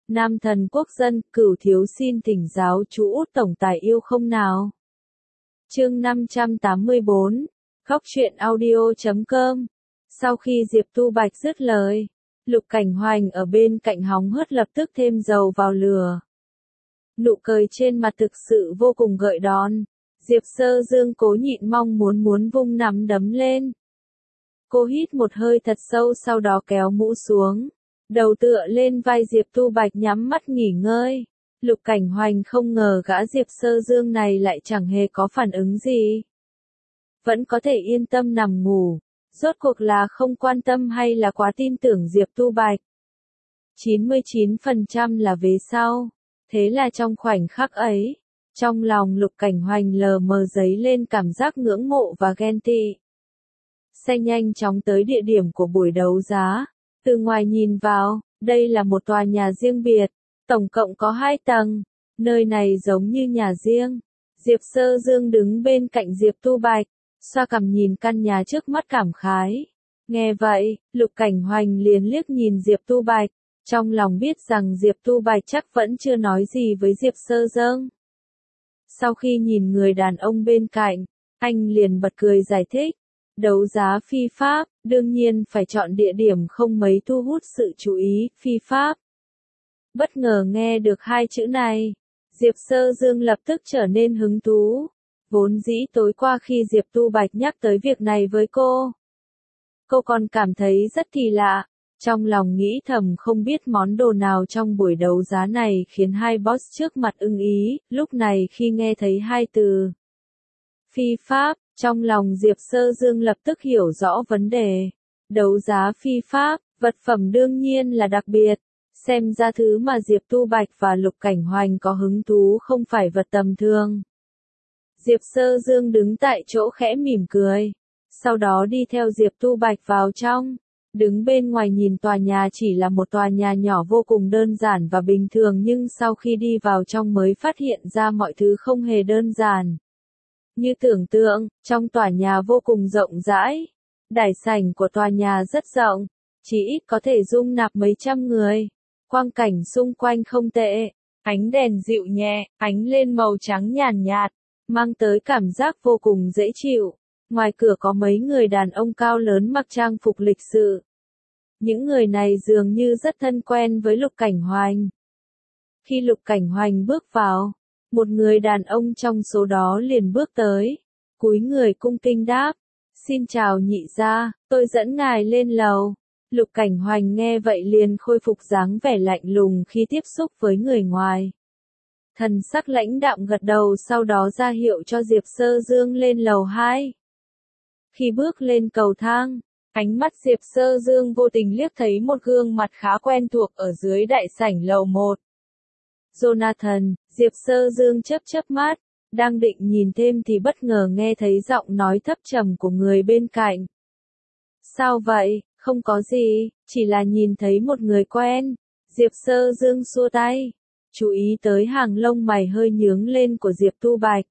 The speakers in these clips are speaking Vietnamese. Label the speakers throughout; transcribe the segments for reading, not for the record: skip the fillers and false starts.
Speaker 1: Nam thần quốc dân, Cửu thiếu xin thỉnh giáo chú Út tổng tài yêu không nào. Chương 584, Khóc chuyện audio.com. Sau khi Diệp Tu Bạch dứt lời, Lục Cảnh Hoành ở bên cạnh hóng hớt lập tức thêm dầu vào lửa. Nụ cười trên mặt thực sự vô cùng gợi đón. Diệp Sơ Dương cố nhịn mong muốn vung nắm đấm lên. Cô hít một hơi thật sâu, sau đó kéo mũ xuống, đầu tựa lên vai Diệp Tu Bạch nhắm mắt nghỉ ngơi. Lục Cảnh Hoành không ngờ gã Diệp Sơ Dương này lại chẳng hề có phản ứng gì. Vẫn có thể yên tâm nằm ngủ. Rốt cuộc là không quan tâm hay là quá tin tưởng Diệp Tu Bạch? 99% là về sau. Thế là trong khoảnh khắc ấy, trong lòng Lục Cảnh Hoành lờ mờ dấy lên cảm giác ngưỡng mộ và ghen tị. Xe nhanh chóng tới địa điểm của buổi đấu giá. Từ ngoài nhìn vào, đây là một tòa nhà riêng biệt, tổng cộng có 2 tầng. Nơi này giống như nhà riêng. Diệp Sơ Dương đứng bên cạnh Diệp Tu Bạch, xoa cằm nhìn căn nhà trước mắt cảm khái. Nghe vậy, Lục Cảnh Hoành liền liếc nhìn Diệp Tu Bạch, trong lòng biết rằng Diệp Tu Bạch chắc vẫn chưa nói gì với Diệp Sơ Dương. Sau khi nhìn người đàn ông bên cạnh, anh liền bật cười giải thích. Đấu giá phi pháp, đương nhiên phải chọn địa điểm không mấy thu hút sự chú ý, phi pháp. Bất ngờ nghe được 2 chữ này, Diệp Sơ Dương lập tức trở nên hứng thú. Vốn dĩ tối qua khi Diệp Tu Bạch nhắc tới việc này với cô còn cảm thấy rất kỳ lạ, trong lòng nghĩ thầm không biết món đồ nào trong buổi đấu giá này khiến hai boss trước mặt ưng ý. Lúc này khi nghe thấy 2 từ phi pháp, trong lòng Diệp Sơ Dương lập tức hiểu rõ vấn đề. Đấu giá phi pháp, vật phẩm đương nhiên là đặc biệt. Xem ra thứ mà Diệp Tu Bạch và Lục Cảnh Hoành có hứng thú không phải vật tầm thường. Diệp Sơ Dương đứng tại chỗ khẽ mỉm cười, sau đó đi theo Diệp Tu Bạch vào trong. Đứng bên ngoài nhìn tòa nhà chỉ là một tòa nhà nhỏ vô cùng đơn giản và bình thường, nhưng sau khi đi vào trong mới phát hiện ra mọi thứ không hề đơn giản. Như tưởng tượng, trong tòa nhà vô cùng rộng rãi. Đại sảnh của tòa nhà rất rộng, chỉ ít có thể dung nạp mấy trăm người. Quang cảnh xung quanh không tệ, ánh đèn dịu nhẹ, ánh lên màu trắng nhàn nhạt, mang tới cảm giác vô cùng dễ chịu. Ngoài cửa có mấy người đàn ông cao lớn mặc trang phục lịch sự. Những người này dường như rất thân quen với Lục Cảnh Hoành. Khi Lục Cảnh Hoành bước vào, một người đàn ông trong số đó liền bước tới, cúi người cung kính đáp, xin chào nhị gia, tôi dẫn ngài lên lầu. Lục Cảnh Hoành nghe vậy liền khôi phục dáng vẻ lạnh lùng khi tiếp xúc với người ngoài. Thần sắc lãnh đạm gật đầu, sau đó ra hiệu cho Diệp Sơ Dương lên lầu 2. Khi bước lên cầu thang, ánh mắt Diệp Sơ Dương vô tình liếc thấy một gương mặt khá quen thuộc ở dưới đại sảnh lầu 1. Jonathan, Diệp Sơ Dương chớp mắt, đang định nhìn thêm thì bất ngờ nghe thấy giọng nói thấp trầm của người bên cạnh. Sao vậy? Không có gì, chỉ là nhìn thấy một người quen. Diệp Sơ Dương xua tay, chú ý tới hàng lông mày hơi nhướng lên của Diệp Tu Bạch.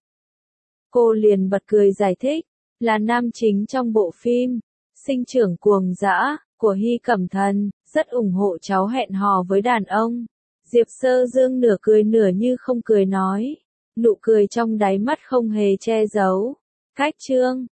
Speaker 1: Cô liền bật cười giải thích, là nam chính trong bộ phim Sinh trưởng cuồng dã của Hy Cẩm Thần, rất ủng hộ cháu hẹn hò với đàn ông. Diệp Sơ Dương nửa cười nửa như không cười nói, nụ cười trong đáy mắt không hề che giấu. Cách chương